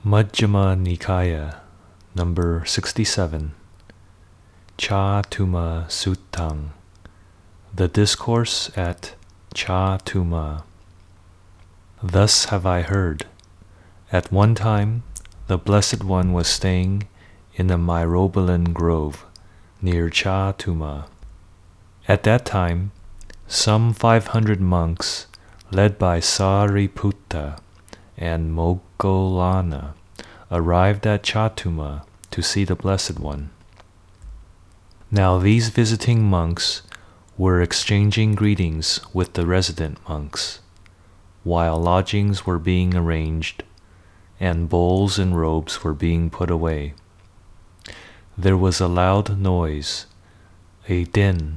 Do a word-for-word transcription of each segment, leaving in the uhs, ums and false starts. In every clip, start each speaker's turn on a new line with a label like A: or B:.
A: Majjhima Nikaya, number sixty-seven, Cha-Tuma Suttang, the Discourse at Cha-Tuma. Thus have I heard. At one time, the Blessed One was staying in a myrobalan grove near Cha-Tuma. At that time, some five hundred monks, led by Sariputta and Moggallana, arrived at Cha-Tuma to see the Blessed One. Now these visiting monks were exchanging greetings with the resident monks, while lodgings were being arranged and bowls and robes were being put away. There was a loud noise, a din.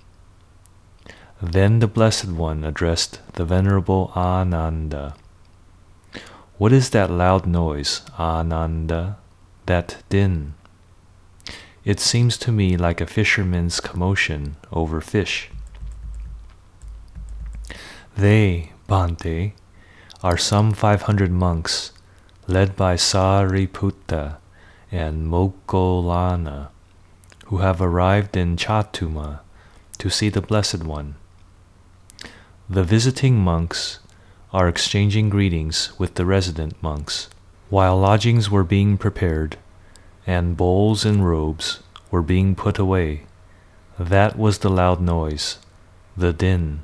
A: Then the Blessed One addressed the Venerable Ananda. What is that loud noise, Ananda, that din? It seems to me like a fisherman's commotion over fish. They, Bhante, are some five hundred monks, led by Sariputta and Moggallana, who have arrived in Cha-Tuma to see the Blessed One. The visiting monks are exchanging greetings with the resident monks, while lodgings were being prepared and bowls and robes were being put away. That was the loud noise, the din.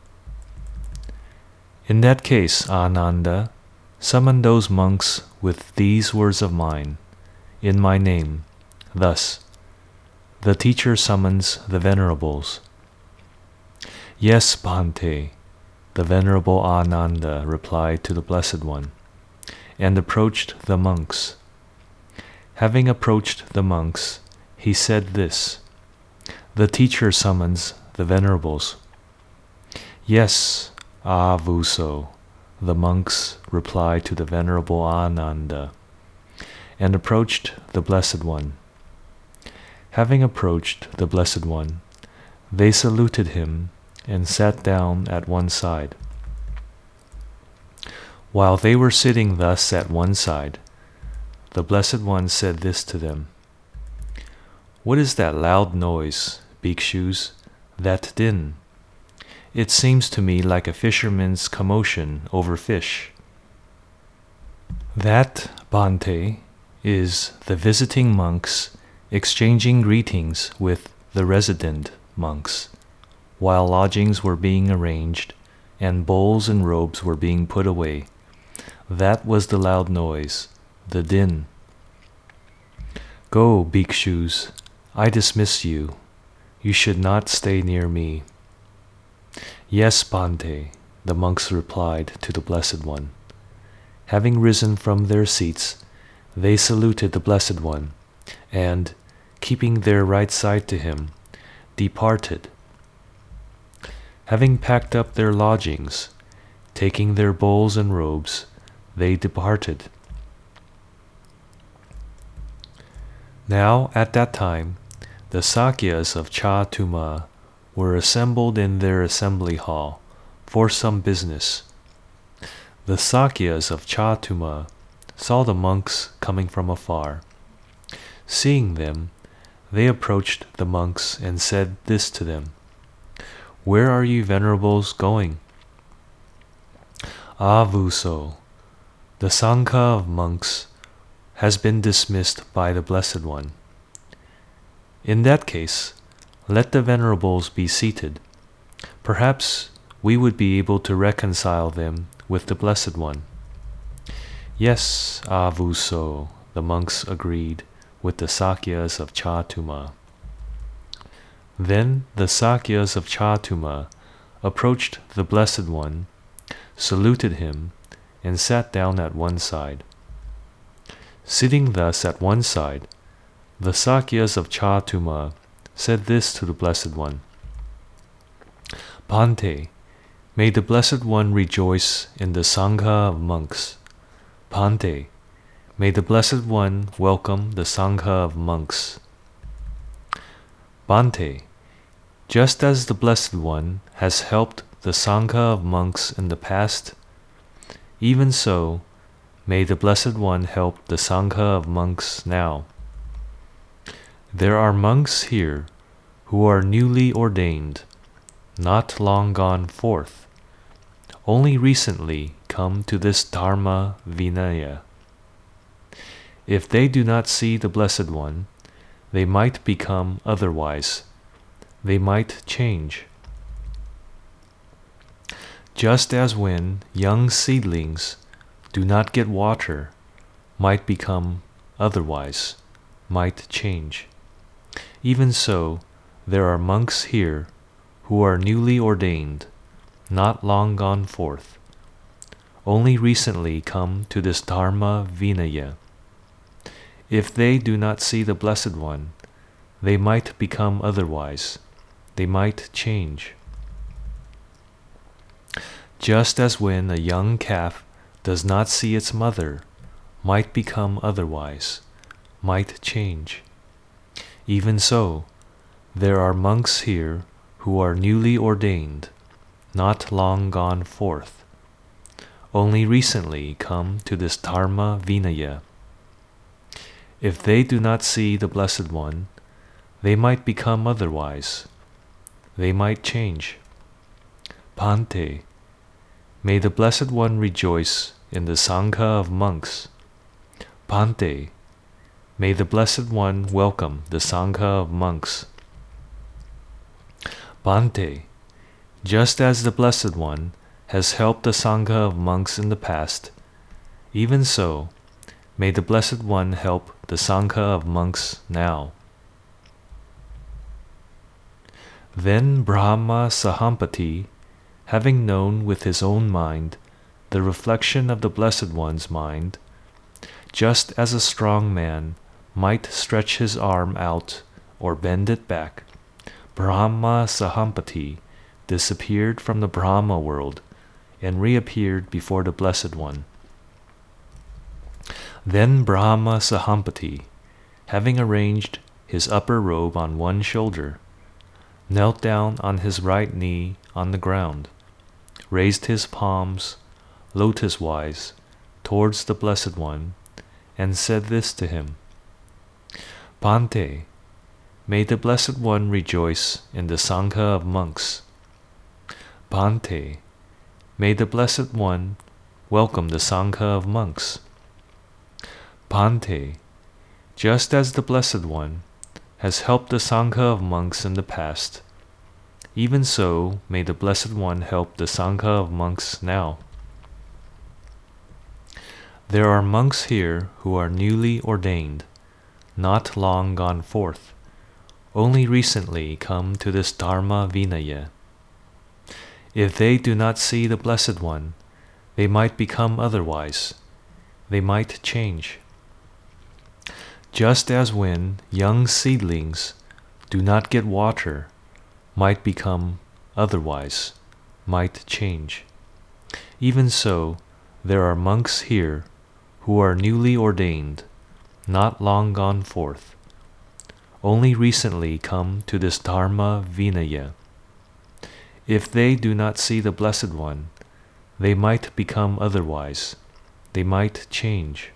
A: In that case, Ananda, summon those monks with these words of mine, in my name, thus. The teacher summons the venerables. Yes, Bhante, the Venerable Ananda replied to the Blessed One, and approached the monks. Having approached the monks, he said this, the teacher summons the venerables. Yes, Avuso, the monks replied to the Venerable Ananda, and approached the Blessed One. Having approached the Blessed One, they saluted him and sat down at one side. While they were sitting thus at one side, the Blessed One said this to them. What is that loud noise, bhikshus, that din? It seems to me like a fisherman's commotion over fish. That, Bhante, is the visiting monks exchanging greetings with the resident monks, while lodgings were being arranged and bowls and robes were being put away. That was the loud noise, the din. Go, bhikshus, I dismiss you. You should not stay near me. Yes, Bhante, the monks replied to the Blessed One. Having risen from their seats, they saluted the Blessed One, and, keeping their right side to him, departed. Having packed up their lodgings, taking their bowls and robes, they departed. Now, at that time, the Sakyas of Cha-Tuma were assembled in their assembly hall for some business. The Sakyas of Cha-Tuma saw the monks coming from afar. Seeing them, they approached the monks and said this to them. Where are you venerables going? Avuso, the Sangha of monks has been dismissed by the Blessed One. In that case, let the venerables be seated. Perhaps we would be able to reconcile them with the Blessed One. Yes, Avuso, the monks agreed with the Sakyas of Cha-Tuma. Then the Sakyas of Cha-Tuma approached the Blessed One, saluted him, and sat down at one side. Sitting thus at one side, the Sakyas of Cha-Tuma said this to the Blessed One. Bhante, may the Blessed One rejoice in the Sangha of monks. Bhante, may the Blessed One welcome the Sangha of monks. Bhante, just as the Blessed One has helped the Sangha of monks in the past, even so, May the Blessed One help the Sangha of monks now. There are monks here who are newly ordained, not long gone forth, only recently come to this Dharma Vinaya. If they do not see the Blessed One, they might become otherwise. They might change. Just as when young seedlings do not get water, might become otherwise, might change. Even so, there are monks here who are newly ordained, not long gone forth, only recently come to this Dharma Vinaya. If they do not see the Blessed One, they might become otherwise, they might change. Just as when a young calf does not see its mother, might become otherwise, might change. Even so, there are monks here who are newly ordained, not long gone forth, only recently come to this Dharma Vinaya. If they do not see the Blessed One, they might become otherwise, they might change. Bhante, may the Blessed One rejoice in the Sangha of monks. Bhante, may the Blessed One welcome the Sangha of monks. Bhante, just as the Blessed One has helped the Sangha of monks in the past, even so, may the Blessed One help the Sangha of monks now. Then Brahma Sahampati, having known with his own mind the reflection of the Blessed One's mind, just as a strong man might stretch his arm out or bend it back, Brahma Sahampati disappeared from the Brahma world and reappeared before the Blessed One. Then Brahma Sahampati, having arranged his upper robe on one shoulder, knelt down on his right knee on the ground, raised his palms lotus-wise towards the Blessed One, and said this to him: Bhante, may the Blessed One rejoice in the Sangha of monks. Bhante, may the Blessed One welcome the Sangha of monks. Bhante, just as the Blessed One has helped the Sangha of monks in the past, even so may the Blessed One help the Sangha of monks now. There are monks here who are newly ordained, not long gone forth, only recently come to this Dharma Vinaya. If they do not see the Blessed One, they might become otherwise, they might change. Just as when young seedlings do not get water, might become otherwise, might change. Even so, there are monks here who are newly ordained, not long gone forth, only recently come to this Dharma Vinaya. If they do not see the Blessed One, they might become otherwise, they might change.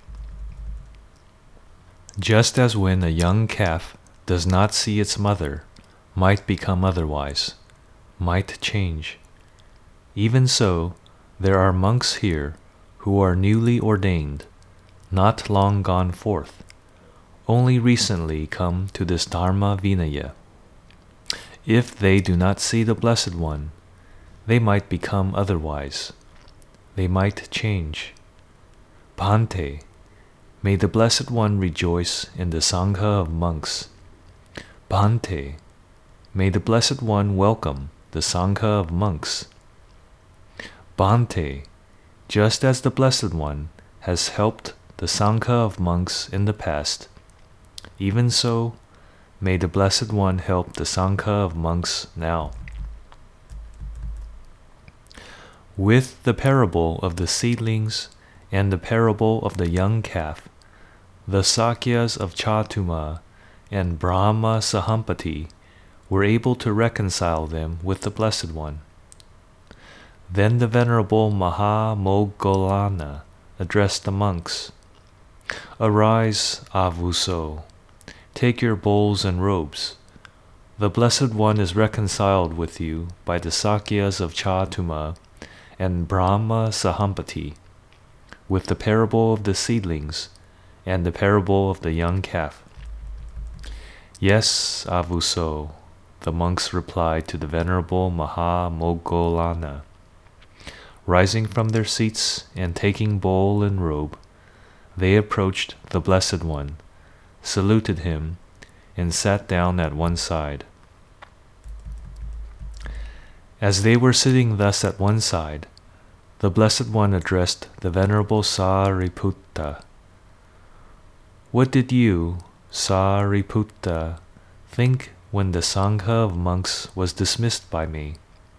A: Just as when a young calf does not see its mother, might become otherwise, might change. Even so, there are monks here who are newly ordained, not long gone forth, only recently come to this Dharma Vinaya. If they do not see the Blessed One, they might become otherwise, they might change. Bhante, may the Blessed One rejoice in the Sangha of monks. Bhante, may the Blessed One welcome the Sangha of monks. Bhante, just as the Blessed One has helped the Sangha of monks in the past, even so, may the Blessed One help the Sangha of monks now. With the parable of the seedlings and the parable of the young calf, the Sakyas of Chatuma and Brahma Sahampati were able to reconcile them with the Blessed One. Then the Venerable Maha Moggallana addressed the monks. Arise, Avuso, take your bowls and robes. The Blessed One is reconciled with you by the Sakyas of Chatuma and Brahma Sahampati, with the parable of the seedlings and the parable of the young calf. Yes, Avuso, the monks replied to the Venerable Mahamoggallana. Rising from their seats and taking bowl and robe, they approached the Blessed One, saluted him, and sat down at one side. As they were sitting thus at one side, the Blessed One addressed the Venerable Sariputta. What did you, Sariputta, think when the Sangha of monks was dismissed by me?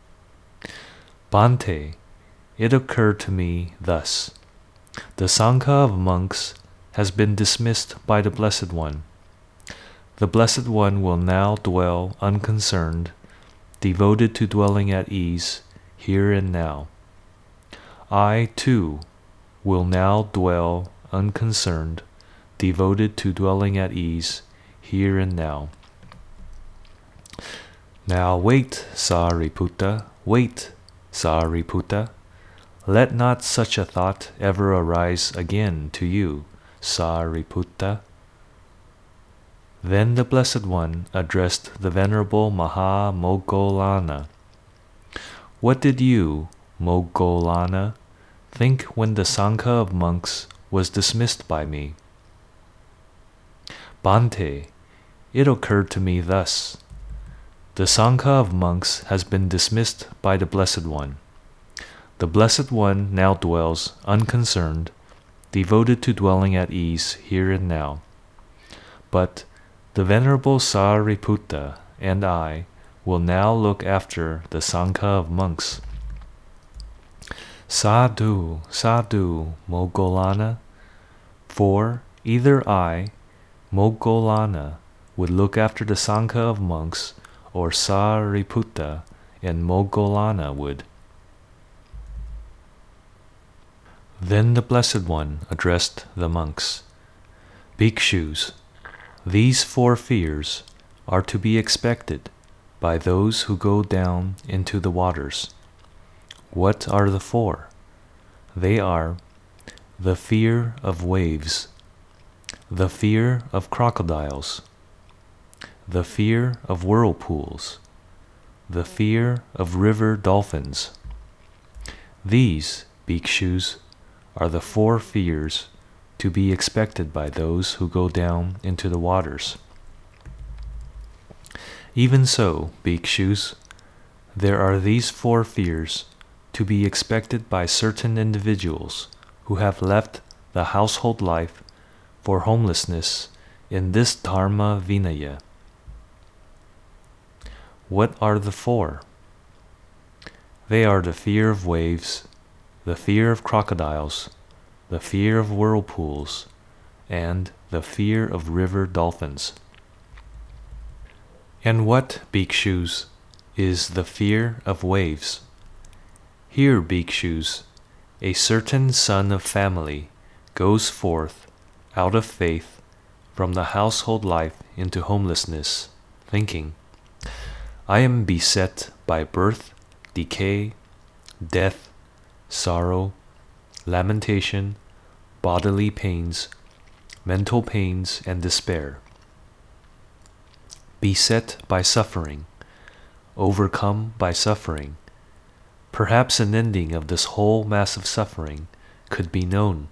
A: Bhante, it occurred to me thus. The Sangha of monks has been dismissed by the Blessed One. The Blessed One will now dwell unconcerned, devoted to dwelling at ease, here and now. I, too, will now dwell unconcerned, devoted to dwelling at ease, here and now. Now wait, Sariputta, wait, Sariputta. Let not such a thought ever arise again to you, Sariputta. Then the Blessed One addressed the Venerable Mahamoggallana. What did you, Moggallana, think when the Sangha of monks was dismissed by me? Bhante, it occurred to me thus. The Sangha of monks has been dismissed by the Blessed One. The Blessed One now dwells unconcerned, devoted to dwelling at ease here and now. But the Venerable Sariputta and I will now look after the Sangha of monks. Sadhu, sadhu, Moggallana, for either I, Moggallana, would look after the Sangha of monks, or Sariputta and Moggallana would. Then the Blessed One addressed the monks. Bhikshus, these four fears are to be expected by those who go down into the waters. What are the four? They are the fear of waves, the fear of crocodiles, the fear of whirlpools, the fear of river dolphins. These, bhikshus, are the four fears to be expected by those who go down into the waters. Even so, bhikshus, there are these four fears to be expected by certain individuals who have left the household life for homelessness in this Dharma Vinaya. What are the four? They are the fear of waves, the fear of crocodiles, the fear of whirlpools, and the fear of river dolphins. And what, bhikshus, is the fear of waves? Here, bhikshus, a certain son of family goes forth out of faith from the household life into homelessness, thinking, I am beset by birth, decay, death, sorrow, lamentation, bodily pains, mental pains, and despair. Beset by suffering, overcome by suffering, perhaps an ending of this whole mass of suffering could be known.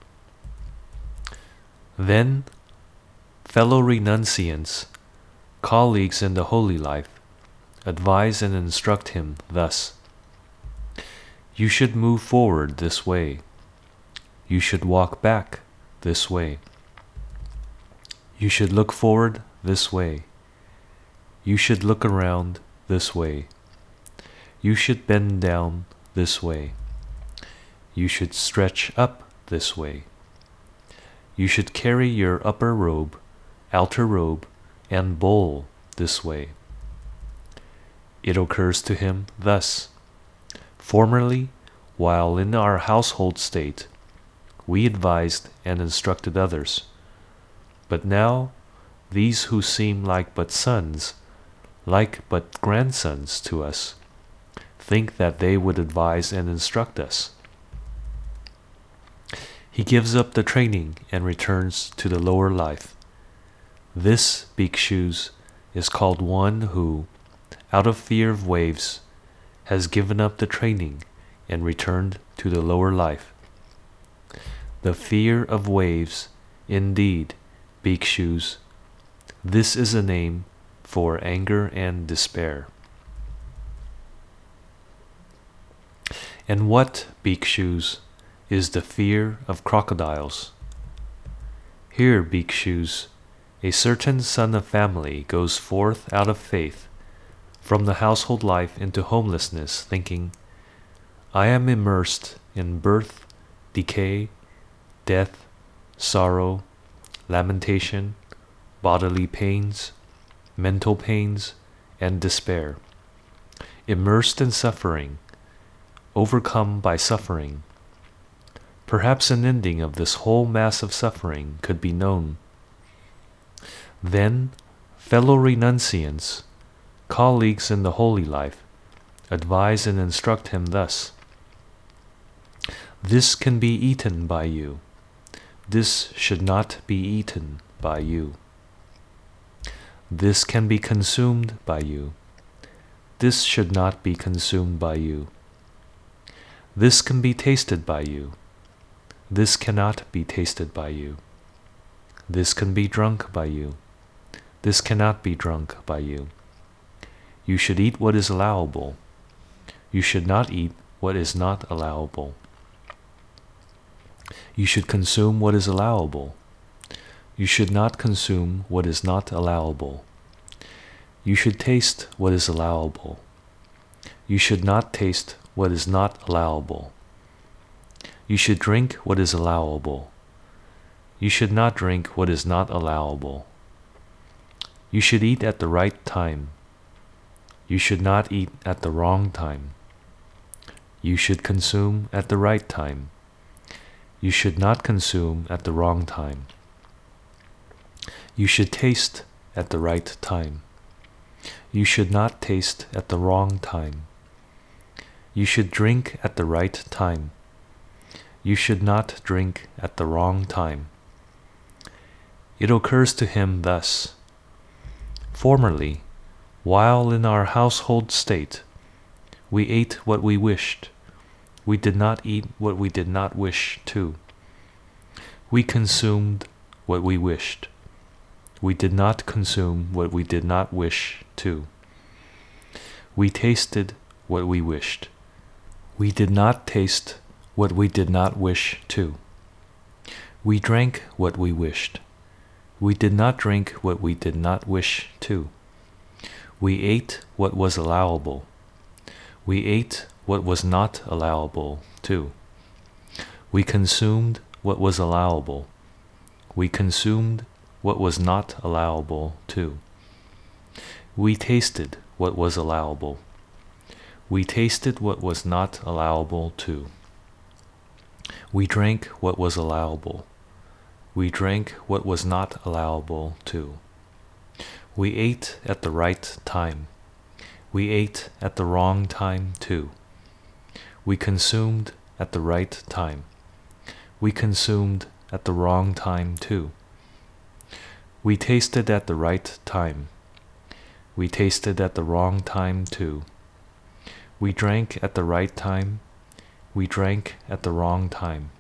A: Then, fellow renunciants, colleagues in the holy life, advise and instruct him thus. You should move forward this way. You should walk back this way. You should look forward this way. You should look around this way. You should bend down this way. You should stretch up this way. You should carry your upper robe, outer robe, and bowl this way. It occurs to him thus. Formerly, while in our household state, we advised and instructed others. But now, these who seem like but sons, like but grandsons to us, think that they would advise and instruct us. He gives up the training and returns to the lower life. This, bhikshus, is called one who, out of fear of waves, has given up the training and returned to the lower life. The fear of waves, indeed, bhikshus, this is a name for anger and despair. And what, bhikshus, is the fear of crocodiles? Here, bhikshus, a certain son of family goes forth out of faith from the household life into homelessness, thinking, I am immersed in birth, decay, death, sorrow, lamentation, bodily pains, mental pains, and despair. Immersed in suffering, overcome by suffering. Perhaps an ending of this whole mass of suffering could be known. Then, fellow renunciants, colleagues in the holy life, advise and instruct him thus. This can be eaten by you. This should not be eaten by you. This can be consumed by you. This should not be consumed by you. This can be tasted by you. This cannot be tasted by you. This can be drunk by you. This cannot be drunk by you. You should eat what is allowable. You should not eat what is not allowable. You should consume what is allowable. You should not consume what is not allowable. You should taste what is allowable. You should not taste what is not allowable. You should drink what is allowable. You should not drink what is not allowable. You should eat at the right time. You should not eat at the wrong time. You should consume at the right time. You should not consume at the wrong time. You should taste at the right time. You should not taste at the wrong time. You should drink at the right time. You should not drink at the wrong time. It occurs to him thus. Formerly, while in our household state, we ate what we wished. We did not eat what we did not wish to. We consumed what we wished. We did not consume what we did not wish to. We tasted what we wished. We did not taste what we did not wish to. We drank what we wished. We did not drink what we did not wish to. We ate what was allowable. We ate what was not allowable too. We consumed what was allowable. We consumed what was not allowable too. We tasted what was allowable. We tasted what was not allowable too. We drank what was allowable. We drank what was not allowable too. We ate at the right time. We ate at the wrong time too. We consumed at the right time. We consumed at the wrong time too. We tasted at the right time. We tasted at the wrong time too. We drank at the right time. We drank at the wrong time.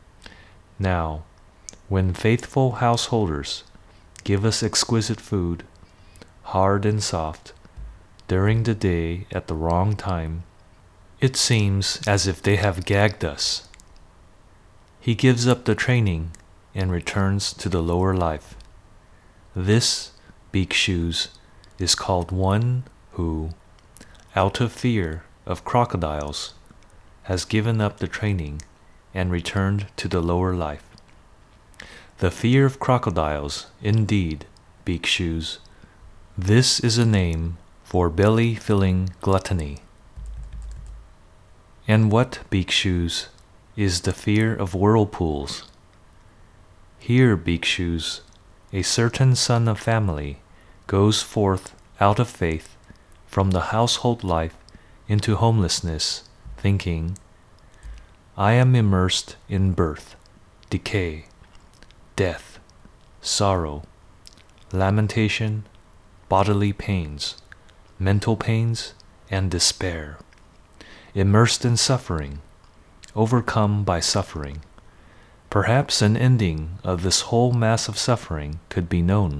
A: Now, when faithful householders give us exquisite food, hard and soft, during the day at the wrong time, it seems as if they have gagged us. He gives up the training and returns to the lower life. This, bhikshus, is called one who, out of fear of crocodiles, has given up the training and returned to the lower life. The fear of crocodiles, indeed, bhikshus, this is a name for belly-filling gluttony. And what, bhikshus, is the fear of whirlpools. Here, bhikshus, a certain son of family goes forth out of faith from the household life into homelessness, thinking, I am immersed in birth, decay, death, sorrow, lamentation, bodily pains, mental pains, and despair, immersed in suffering, overcome by suffering. Perhaps an ending of this whole mass of suffering could be known.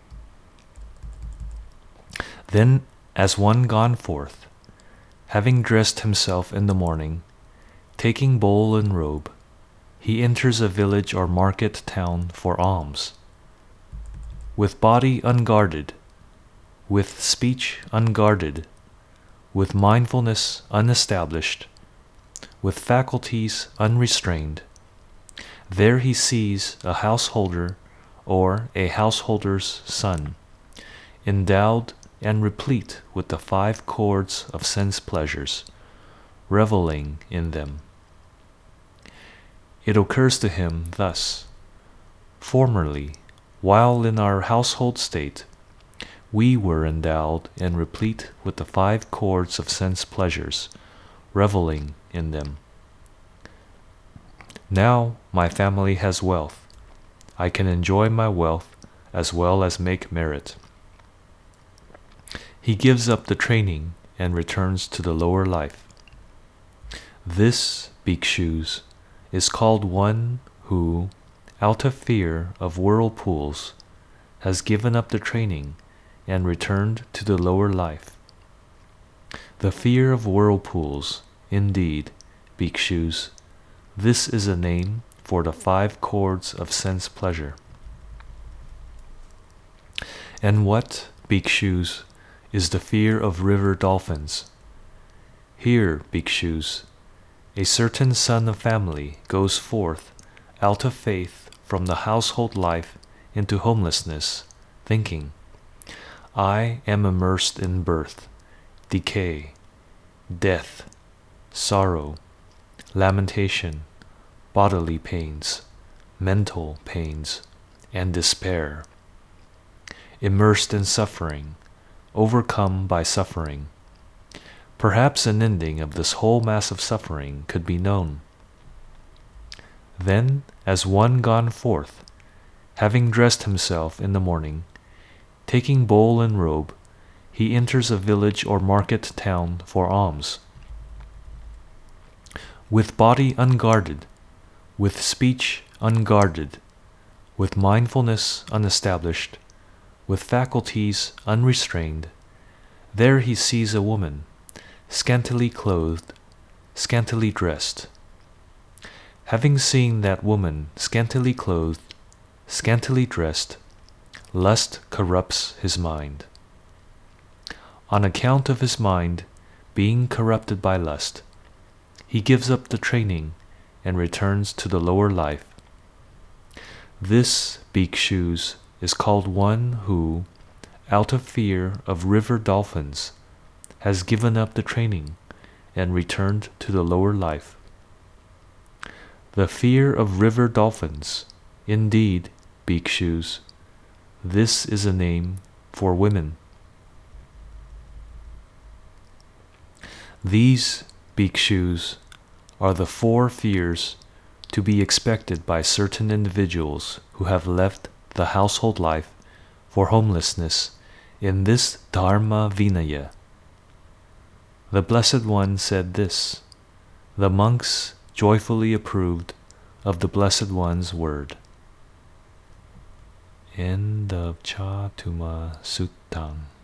A: Then, as one gone forth, having dressed himself in the morning, taking bowl and robe, he enters a village or market town for alms. With body unguarded, with speech unguarded, with mindfulness unestablished, with faculties unrestrained, there he sees a householder or a householder's son, endowed and replete with the five chords of sense pleasures, reveling in them. It occurs to him thus: formerly, while in our household state, we were endowed and replete with the five chords of sense pleasures, reveling in them. Now my family has wealth. I can enjoy my wealth as well as make merit. He gives up the training and returns to the lower life. This, bhikshus, is called one who, out of fear of whirlpools, has given up the training and returned to the lower life. The fear of whirlpools, indeed, bhikshus, this is a name for the five chords of sense pleasure. And what, bhikshus, is the fear of river dolphins? Here, bhikshus, a certain son of family goes forth out of faith from the household life into homelessness, thinking, I am immersed in birth, decay, death, sorrow, lamentation, bodily pains, mental pains, and despair, immersed in suffering, overcome by suffering. Perhaps an ending of this whole mass of suffering could be known. Then, as one gone forth, having dressed himself in the morning, taking bowl and robe, he enters a village or market town for alms. With body unguarded, with speech unguarded, with mindfulness unestablished, with faculties unrestrained, there he sees a woman, scantily clothed, scantily dressed. Having seen that woman scantily clothed, scantily dressed, lust corrupts his mind. On account of his mind being corrupted by lust, he gives up the training and returns to the lower life. This, bhikshus, is called one who, out of fear of river dolphins, has given up the training and returned to the lower life. The fear of river dolphins, indeed, bhikshus, this is a name for women. These, bhikshus, are the four fears to be expected by certain individuals who have left the household life for homelessness in this Dharma Vinaya. The Blessed One said this. The monks joyfully approved of the Blessed One's word. End of Chatuma Suttam.